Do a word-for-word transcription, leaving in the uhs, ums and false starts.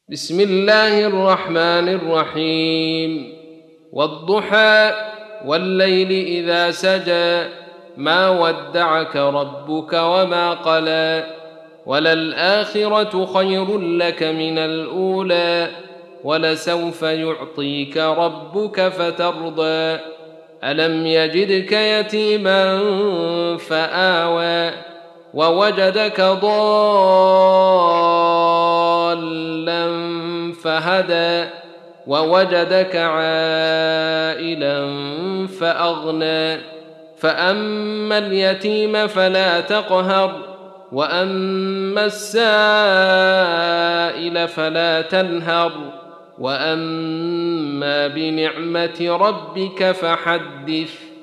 بسم الله الرحمن الرحيم والضحى والليل إذا سجى ما ودعك ربك وما قلى وللآخرة خير لك من الأولى ولسوف يعطيك ربك فترضى ألم يجدك يتيما فآوى ووجدك ضالا فهدى ووجدك عائلا فأغنى فأما اليتيم فلا تقهر وأما السائل فلا تنهر وأما بنعمة ربك فحدث.